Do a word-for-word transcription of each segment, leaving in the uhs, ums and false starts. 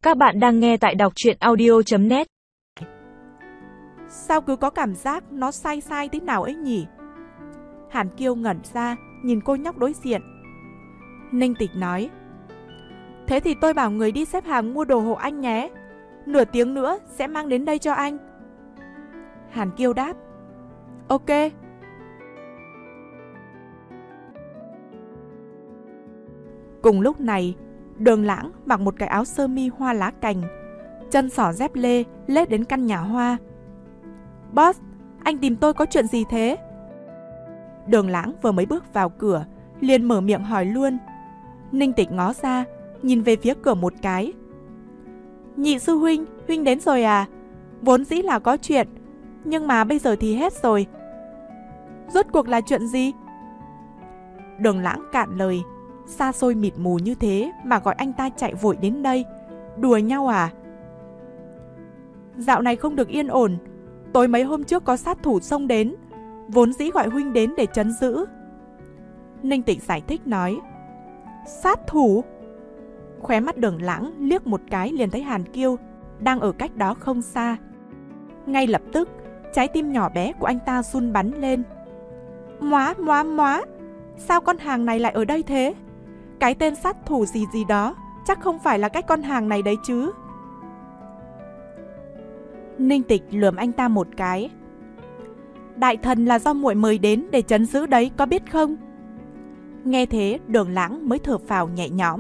Các bạn đang nghe tại đọc truyện audio chấm net. Sao cứ có cảm giác nó sai sai thế nào ấy nhỉ? Hàn Kiêu ngẩn ra, nhìn cô nhóc đối diện. Ninh Tịch nói: Thế thì tôi bảo người đi xếp hàng mua đồ hộ anh nhé. Nửa tiếng nữa sẽ mang đến đây cho anh. Hàn Kiêu đáp: Ok. Cùng lúc này, Đường Lãng mặc một cái áo sơ mi hoa lá cành, chân xỏ dép lê lết đến căn nhà hoa. Boss, anh tìm tôi có chuyện gì thế? Đường Lãng vừa mới bước vào cửa, liền mở miệng hỏi luôn. Ninh Tịch ngó ra, nhìn về phía cửa một cái. Nhị sư huynh, huynh đến rồi à? Vốn dĩ là có chuyện, nhưng mà bây giờ thì hết rồi. Rốt cuộc là chuyện gì? Đường Lãng cạn lời. Xa xôi mịt mù như thế mà gọi anh ta chạy vội đến đây, đùa nhau à? Dạo này không được yên ổn. Tối mấy hôm trước có sát thủ xông đến, vốn dĩ gọi huynh đến để trấn giữ. Ninh Tịch giải thích nói. Sát thủ? Khóe mắt Đường Lãng liếc một cái liền thấy Hàn Kiêu đang ở cách đó không xa. Ngay lập tức, trái tim nhỏ bé của anh ta run bắn lên. Móa, móa, móa, sao con hàng này lại ở đây thế? Cái tên sát thủ gì gì đó chắc không phải là cái con hàng này đấy chứ. Ninh Tịch lườm anh ta một cái. Đại thần là do muội mời đến để trấn giữ đấy, có biết không? Nghe thế, Đường Lãng mới thở phào nhẹ nhõm.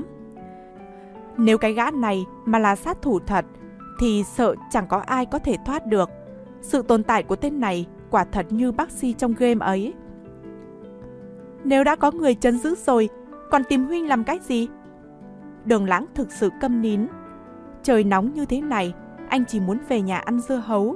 Nếu cái gã này mà là sát thủ thật thì sợ chẳng có ai có thể thoát được. Sự tồn tại của tên này quả thật như bác sĩ trong game ấy. Nếu đã có người trấn giữ rồi, còn tìm huynh làm cái gì? Đường Lãng thực sự câm nín. Trời nóng như thế này, anh chỉ muốn về nhà ăn dưa hấu.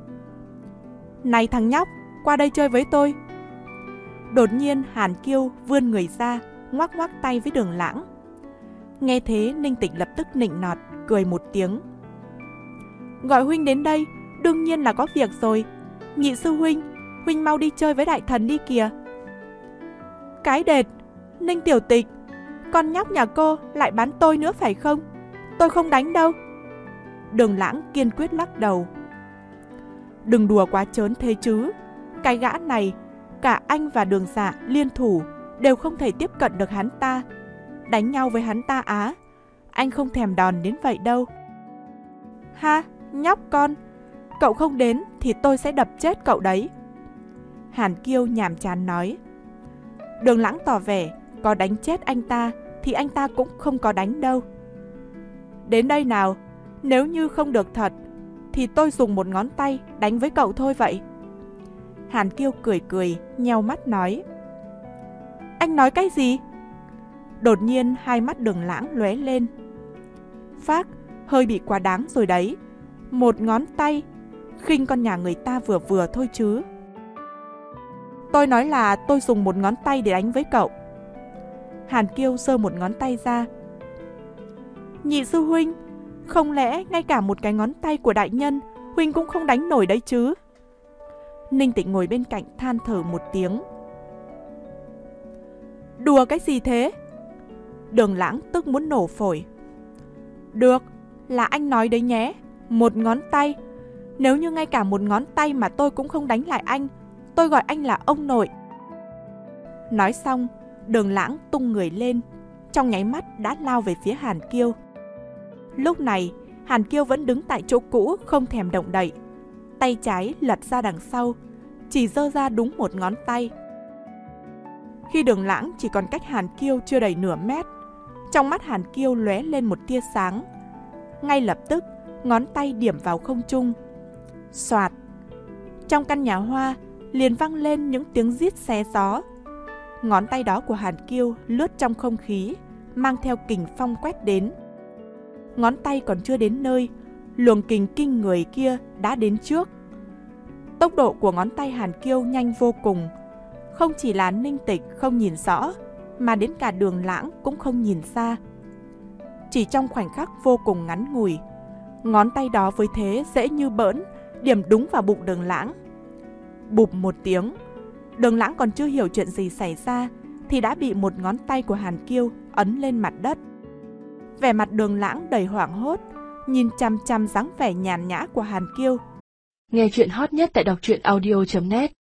Này thằng nhóc, qua đây chơi với tôi. Đột nhiên Hàn Kiêu vươn người ra, ngoắc ngoắc tay với Đường Lãng. Nghe thế Ninh Tịch lập tức nịnh nọt, cười một tiếng. Gọi huynh đến đây, đương nhiên là có việc rồi. Nhị sư huynh, huynh mau đi chơi với đại thần đi kìa. Cái đệt, Ninh Tiểu Tịch, con nhóc nhà cô lại bán tôi nữa phải không? Tôi không đánh đâu. Đường Lãng kiên quyết lắc đầu. Đừng đùa quá trớn thế chứ. Cái gã này, cả anh và Đường Dạ liên thủ đều không thể tiếp cận được hắn ta. Đánh nhau với hắn ta á, anh không thèm đòn đến vậy đâu. Ha, nhóc con, cậu không đến thì tôi sẽ đập chết cậu đấy. Hàn Kiêu nhàm chán nói. Đường Lãng tỏ vẻ có đánh chết anh ta thì anh ta cũng không có đánh đâu. Đến đây nào, nếu như không được thật thì tôi dùng một ngón tay đánh với cậu thôi vậy. Hàn Kiêu cười cười, nheo mắt nói. Anh nói cái gì? Đột nhiên hai mắt Đường Lãng lóe lên. Phác, hơi bị quá đáng rồi đấy. Một ngón tay, khinh con nhà người ta vừa vừa thôi chứ. Tôi nói là tôi dùng một ngón tay để đánh với cậu. Hàn Kiêu giơ một ngón tay ra. Nhị sư huynh, không lẽ ngay cả một cái ngón tay của đại nhân huynh cũng không đánh nổi đấy chứ? Ninh Tịch ngồi bên cạnh than thở một tiếng. Đùa cái gì thế? Đường Lãng tức muốn nổ phổi. Được, là anh nói đấy nhé. Một ngón tay. Nếu như ngay cả một ngón tay mà tôi cũng không đánh lại anh, tôi gọi anh là ông nội. Nói xong, Đường Lãng tung người lên, trong nháy mắt đã lao về phía Hàn Kiêu. Lúc này, Hàn Kiêu vẫn đứng tại chỗ cũ, không thèm động đậy. Tay trái lật ra đằng sau, chỉ giơ ra đúng một ngón tay. Khi Đường Lãng chỉ còn cách Hàn Kiêu chưa đầy nửa mét, trong mắt Hàn Kiêu lóe lên một tia sáng. Ngay lập tức, ngón tay điểm vào không trung. Soạt! Trong căn nhà hoa liền vang lên những tiếng rít xé gió. Ngón tay đó của Hàn Kiêu lướt trong không khí, mang theo kình phong quét đến. Ngón tay còn chưa đến nơi, luồng kình kinh người kia đã đến trước. Tốc độ của ngón tay Hàn Kiêu nhanh vô cùng. Không chỉ là Ninh Tịch không nhìn rõ, mà đến cả Đường Lãng cũng không nhìn xa. Chỉ trong khoảnh khắc vô cùng ngắn ngủi, ngón tay đó với thế dễ như bỡn điểm đúng vào bụng Đường Lãng. Bụp một tiếng, Đường Lãng còn chưa hiểu chuyện gì xảy ra thì đã bị một ngón tay của Hàn Kiêu ấn lên mặt đất. Vẻ mặt Đường Lãng đầy hoảng hốt, nhìn chăm chăm dáng vẻ nhàn nhã của Hàn Kiêu. Nghe chuyện hot nhất tại đọc truyện audio chấm net.